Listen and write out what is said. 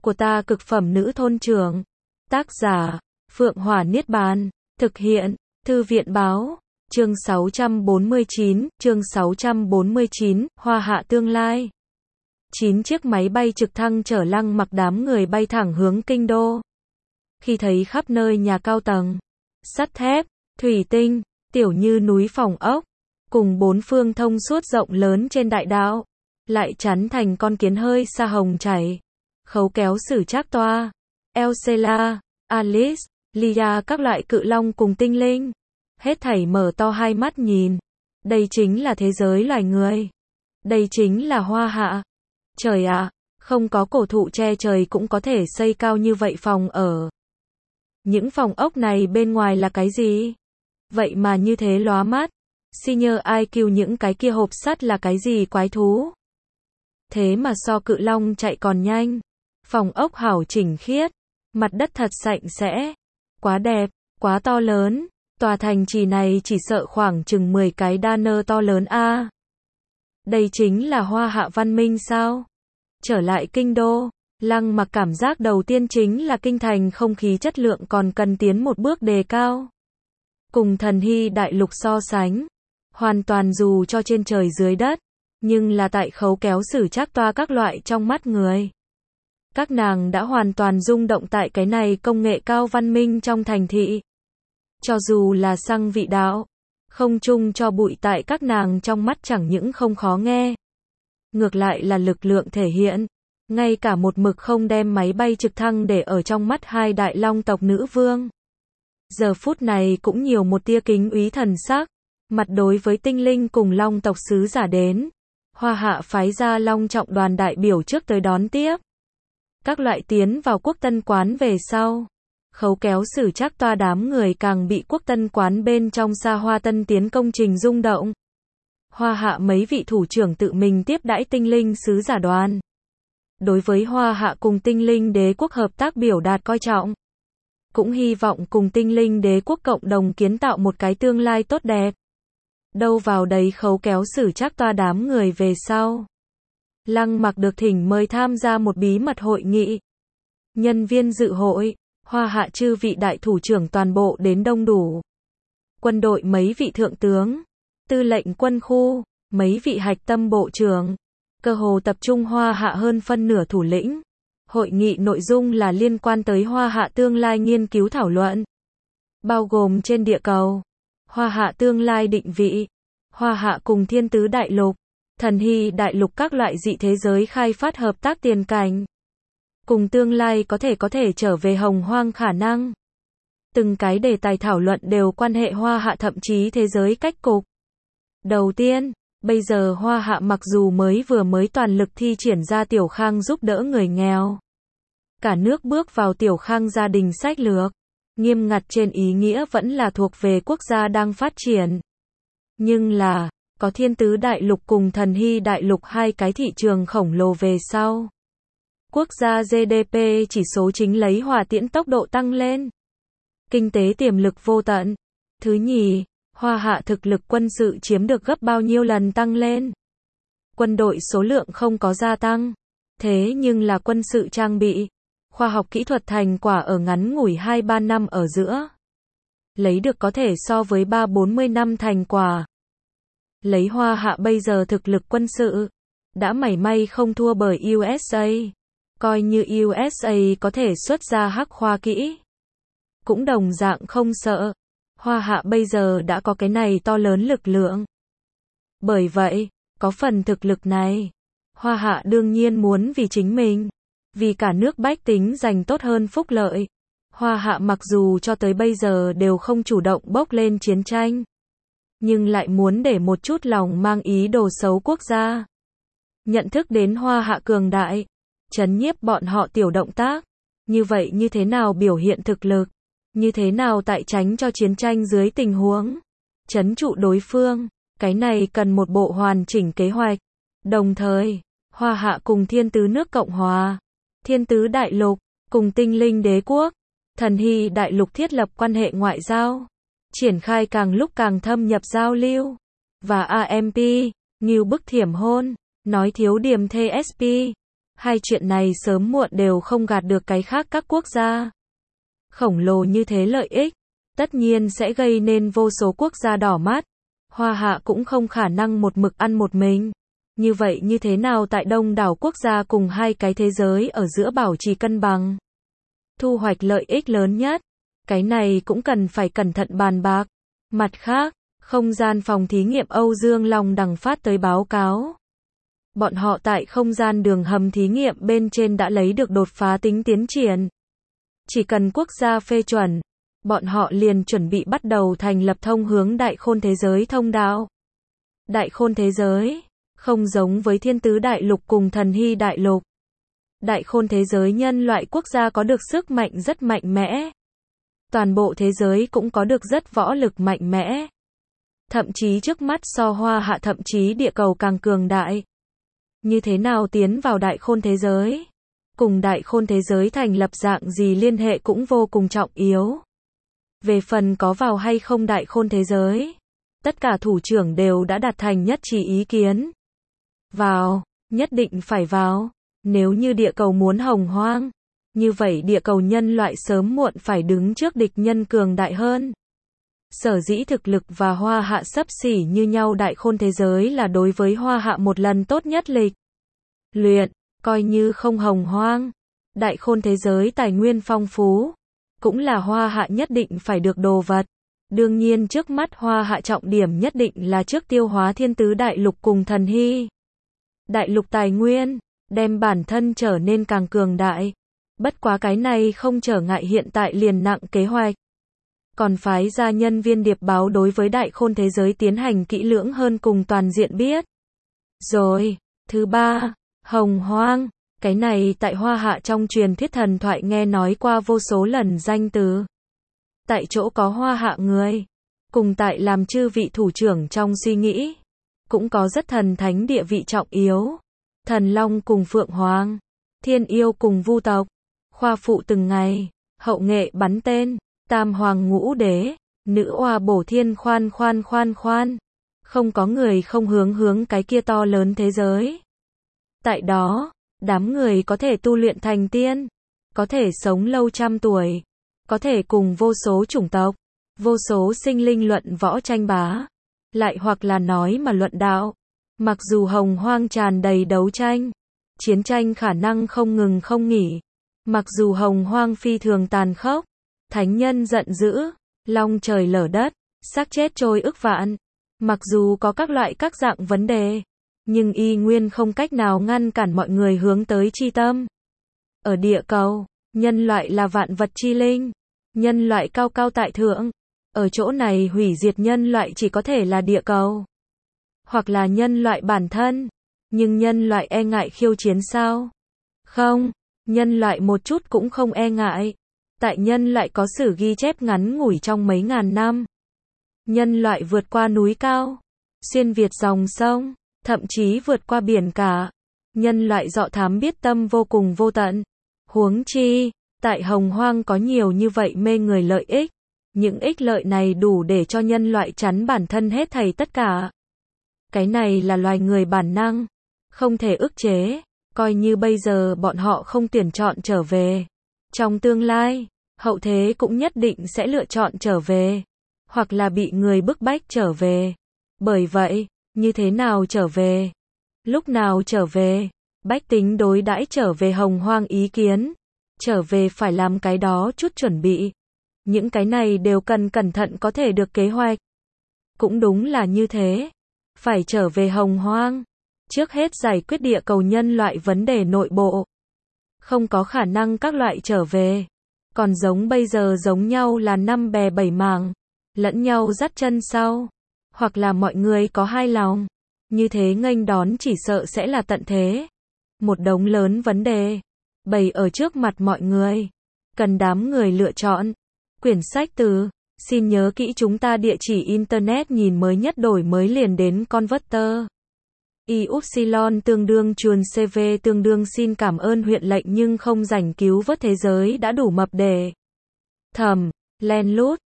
của ta cực phẩm nữ thôn trưởng. Tác giả, Phượng Hỏa Niết Bàn. Thực hiện, Thư viện báo. Chương 649, Hoa Hạ tương lai. 9 chiếc máy bay trực thăng chở Lăng Mặc đám người bay thẳng hướng kinh đô. Khi thấy khắp nơi nhà cao tầng, sắt thép, thủy tinh, tiểu như núi phòng ốc, cùng bốn phương thông suốt rộng lớn trên đại đạo, lại chắn thành con kiến hơi sa hồng chảy. Khấu Kéo Sử Trác Toa, Elcela, Alice, Lia các loại cự long cùng tinh linh, hết thảy mở to hai mắt nhìn. Đây chính là thế giới loài người. Đây chính là Hoa Hạ. Trời ạ, không có cổ thụ che trời cũng có thể xây cao như vậy phòng ở. Những phòng ốc này bên ngoài là cái gì? Vậy mà như thế lóa mắt. Senior IQ những cái kia hộp sắt là cái gì quái thú? Thế mà so cự long chạy còn nhanh. Phòng ốc hảo chỉnh khiết, mặt đất thật sạch sẽ, quá đẹp, quá to lớn. Tòa thành trì này chỉ sợ khoảng chừng 10 cái đa nơ to lớn a. Đây chính là Hoa Hạ văn minh sao? Trở lại kinh đô, Lăng Mặc cảm giác đầu tiên chính là kinh thành không khí chất lượng còn cần tiến một bước đề cao. Cùng Thần Hy đại lục so sánh, hoàn toàn dù cho trên trời dưới đất, nhưng là tại Khấu Kéo Sử Trác Toa các loại trong mắt người. Các nàng đã hoàn toàn rung động tại cái này công nghệ cao văn minh trong thành thị. Cho dù là xăng vị đạo, không chung cho bụi tại các nàng trong mắt chẳng những không khó nghe. Ngược lại là lực lượng thể hiện. Ngay cả một mực không đem máy bay trực thăng để ở trong mắt hai đại long tộc nữ vương. Giờ phút này cũng nhiều một tia kính úy thần sắc. Mặt đối với tinh linh cùng long tộc sứ giả đến. Hoa Hạ phái ra long trọng đoàn đại biểu trước tới đón tiếp. Các loại tiến vào quốc tân quán về sau. Khấu Kéo Sử Trác Toa đám người càng bị quốc tân quán bên trong xa hoa tân tiến công trình rung động. Hoa Hạ mấy vị thủ trưởng tự mình tiếp đãi tinh linh sứ giả đoàn. Đối với Hoa Hạ cùng tinh linh đế quốc hợp tác biểu đạt coi trọng. Cũng hy vọng cùng tinh linh đế quốc cộng đồng kiến tạo một cái tương lai tốt đẹp. Đâu vào đấy Khấu Kéo Sử Trác Toa đám người về sau. Lăng Mặc được thỉnh mời tham gia một bí mật hội nghị. Nhân viên dự hội, Hoa Hạ chư vị đại thủ trưởng toàn bộ đến đông đủ. Quân đội mấy vị thượng tướng, tư lệnh quân khu, mấy vị hạch tâm bộ trưởng, cơ hồ tập trung Hoa Hạ hơn phân nửa thủ lĩnh. Hội nghị nội dung là liên quan tới Hoa Hạ tương lai nghiên cứu thảo luận, bao gồm trên địa cầu, Hoa Hạ tương lai định vị, Hoa Hạ cùng Thiên Tứ Đại Lục, Thần Hy Đại Lục các loại dị thế giới khai phát hợp tác tiền cảnh. Cùng tương lai có thể trở về hồng hoang khả năng. Từng cái đề tài thảo luận đều quan hệ Hoa Hạ thậm chí thế giới cách cục. Đầu tiên, bây giờ Hoa Hạ mặc dù vừa mới toàn lực thi triển ra Tiểu Khang giúp đỡ người nghèo. Cả nước bước vào Tiểu Khang gia đình sách lược. Nghiêm ngặt trên ý nghĩa vẫn là thuộc về quốc gia đang phát triển. Nhưng là, có Thiên Tứ Đại Lục cùng Thần Hy Đại Lục hai cái thị trường khổng lồ về sau. Quốc gia GDP chỉ số chính lấy hỏa tiễn tốc độ tăng lên. Kinh tế tiềm lực vô tận. Thứ nhì, Hoa Hạ thực lực quân sự chiếm được gấp bao nhiêu lần tăng lên. Quân đội số lượng không có gia tăng. Thế nhưng là quân sự trang bị, khoa học kỹ thuật thành quả ở ngắn ngủi 2-3 năm ở giữa. Lấy được có thể so với 30-40 năm thành quả. Lấy Hoa Hạ bây giờ thực lực quân sự, đã mảy may không thua bởi USA. Coi như USA có thể xuất ra hắc khoa kỹ, cũng đồng dạng không sợ. Hoa Hạ bây giờ đã có cái này to lớn lực lượng. Bởi vậy, có phần thực lực này, Hoa Hạ đương nhiên muốn vì chính mình, vì cả nước bách tính giành tốt hơn phúc lợi. Hoa Hạ mặc dù cho tới bây giờ đều không chủ động bốc lên chiến tranh, nhưng lại muốn để một chút lòng mang ý đồ xấu quốc gia. Nhận thức đến Hoa Hạ cường đại, trấn nhiếp bọn họ tiểu động tác. Như vậy như thế nào biểu hiện thực lực? Như thế nào tại tránh cho chiến tranh dưới tình huống trấn trụ đối phương? Cái này cần một bộ hoàn chỉnh kế hoạch. Đồng thời, Hoa Hạ cùng Thiên Tứ nước Cộng Hòa, Thiên Tứ Đại Lục, cùng Tinh Linh Đế quốc, Thần Hy Đại Lục thiết lập quan hệ ngoại giao, triển khai càng lúc càng thâm nhập giao lưu. Và AMP, như bức thiểm hôn, nói thiếu điểm TSP. Hai chuyện này sớm muộn đều không gạt được cái khác các quốc gia. Khổng lồ như thế lợi ích, tất nhiên sẽ gây nên vô số quốc gia đỏ mắt. Hoa Hạ cũng không khả năng một mực ăn một mình. Như vậy như thế nào tại đông đảo quốc gia cùng hai cái thế giới ở giữa bảo trì cân bằng? Thu hoạch lợi ích lớn nhất. Cái này cũng cần phải cẩn thận bàn bạc. Mặt khác, không gian phòng thí nghiệm Âu Dương Long Đằng phát tới báo cáo. Bọn họ tại không gian đường hầm thí nghiệm bên trên đã lấy được đột phá tính tiến triển. Chỉ cần quốc gia phê chuẩn, bọn họ liền chuẩn bị bắt đầu thành lập thông hướng đại khôn thế giới thông đạo. Đại khôn thế giới, không giống với thiên tứ đại lục cùng thần hy đại lục. Đại khôn thế giới nhân loại quốc gia có được sức mạnh rất mạnh mẽ. Toàn bộ thế giới cũng có được rất võ lực mạnh mẽ. Thậm chí trước mắt so Hoa Hạ thậm chí địa cầu càng cường đại. Như thế nào tiến vào đại khôn thế giới? Cùng đại khôn thế giới thành lập dạng gì liên hệ cũng vô cùng trọng yếu. Về phần có vào hay không đại khôn thế giới, tất cả thủ trưởng đều đã đạt thành nhất trí ý kiến. Vào, nhất định phải vào. Nếu như địa cầu muốn hồng hoang, như vậy địa cầu nhân loại sớm muộn phải đứng trước địch nhân cường đại hơn. Sở dĩ thực lực và Hoa Hạ xấp xỉ như nhau đại khôn thế giới là đối với Hoa Hạ một lần tốt nhất lịch luyện, coi như không hồng hoang. Đại khôn thế giới tài nguyên phong phú, cũng là Hoa Hạ nhất định phải được đồ vật. Đương nhiên trước mắt Hoa Hạ trọng điểm nhất định là trước tiêu hóa thiên tứ đại lục cùng thần hy. Đại lục tài nguyên, đem bản thân trở nên càng cường đại. Bất quá cái này không trở ngại hiện tại liền nặng kế hoạch. Còn phái ra nhân viên điệp báo đối với đại khôn thế giới tiến hành kỹ lưỡng hơn cùng toàn diện biết. Rồi, thứ ba, hồng hoang. Cái này tại Hoa Hạ trong truyền thuyết thần thoại nghe nói qua vô số lần danh từ. Tại chỗ có Hoa Hạ người, cùng tại làm chư vị thủ trưởng trong suy nghĩ, cũng có rất thần thánh địa vị trọng yếu. Thần Long cùng Phượng Hoàng, Thiên Yêu cùng Vu tộc, khoa phụ từng ngày, hậu nghệ bắn tên, Tam Hoàng Ngũ Đế, Nữ Oa Bổ Thiên khoan. Không có người không hướng cái kia to lớn thế giới. Tại đó, đám người có thể tu luyện thành tiên, có thể sống lâu trăm tuổi, có thể cùng vô số chủng tộc, vô số sinh linh luận võ tranh bá, lại hoặc là nói mà luận đạo. Mặc dù hồng hoang tràn đầy đấu tranh, chiến tranh khả năng không ngừng không nghỉ, mặc dù hồng hoang phi thường tàn khốc, thánh nhân giận dữ, long trời lở đất, xác chết trôi ức vạn, mặc dù có các loại các dạng vấn đề, nhưng y nguyên không cách nào ngăn cản mọi người hướng tới chi tâm. Ở địa cầu, nhân loại là vạn vật chi linh, nhân loại cao cao tại thượng, ở chỗ này hủy diệt nhân loại chỉ có thể là địa cầu, hoặc là nhân loại bản thân, nhưng nhân loại e ngại khiêu chiến sao? Không, nhân loại một chút cũng không e ngại. Tại nhân loại có sử ghi chép ngắn ngủi trong mấy ngàn năm. Nhân loại vượt qua núi cao, xuyên việt dòng sông, thậm chí vượt qua biển cả. Nhân loại dọ thám biết tâm vô cùng vô tận. Huống chi, tại hồng hoang có nhiều như vậy mê người lợi ích. Những ích lợi này đủ để cho nhân loại chắn bản thân hết thảy tất cả. Cái này là loài người bản năng, không thể ức chế, coi như bây giờ bọn họ không tuyển chọn trở về. Trong tương lai, hậu thế cũng nhất định sẽ lựa chọn trở về, hoặc là bị người bức bách trở về. Bởi vậy, như thế nào trở về? Lúc nào trở về? Bách tính đối đãi trở về hồng hoang ý kiến. Trở về phải làm cái đó chút chuẩn bị. Những cái này đều cần cẩn thận có thể được kế hoạch. Cũng đúng là như thế. Phải trở về hồng hoang. Trước hết giải quyết địa cầu nhân loại vấn đề nội bộ. Không có khả năng các loại trở về. Còn giống bây giờ giống nhau là năm bè bảy mảng. Lẫn nhau dắt chân sau. Hoặc là mọi người có hai lòng. Như thế nghênh đón chỉ sợ sẽ là tận thế. Một đống lớn vấn đề. Bày ở trước mặt mọi người. Cần đám người lựa chọn. Quyển sách từ. Xin nhớ kỹ chúng ta địa chỉ internet nhìn mới nhất đổi mới liền đến Converter. Y-upsilon tương đương chuồn CV tương đương xin cảm ơn huyện lệnh nhưng không rảnh cứu vớt thế giới đã đủ mập để thầm, len lút.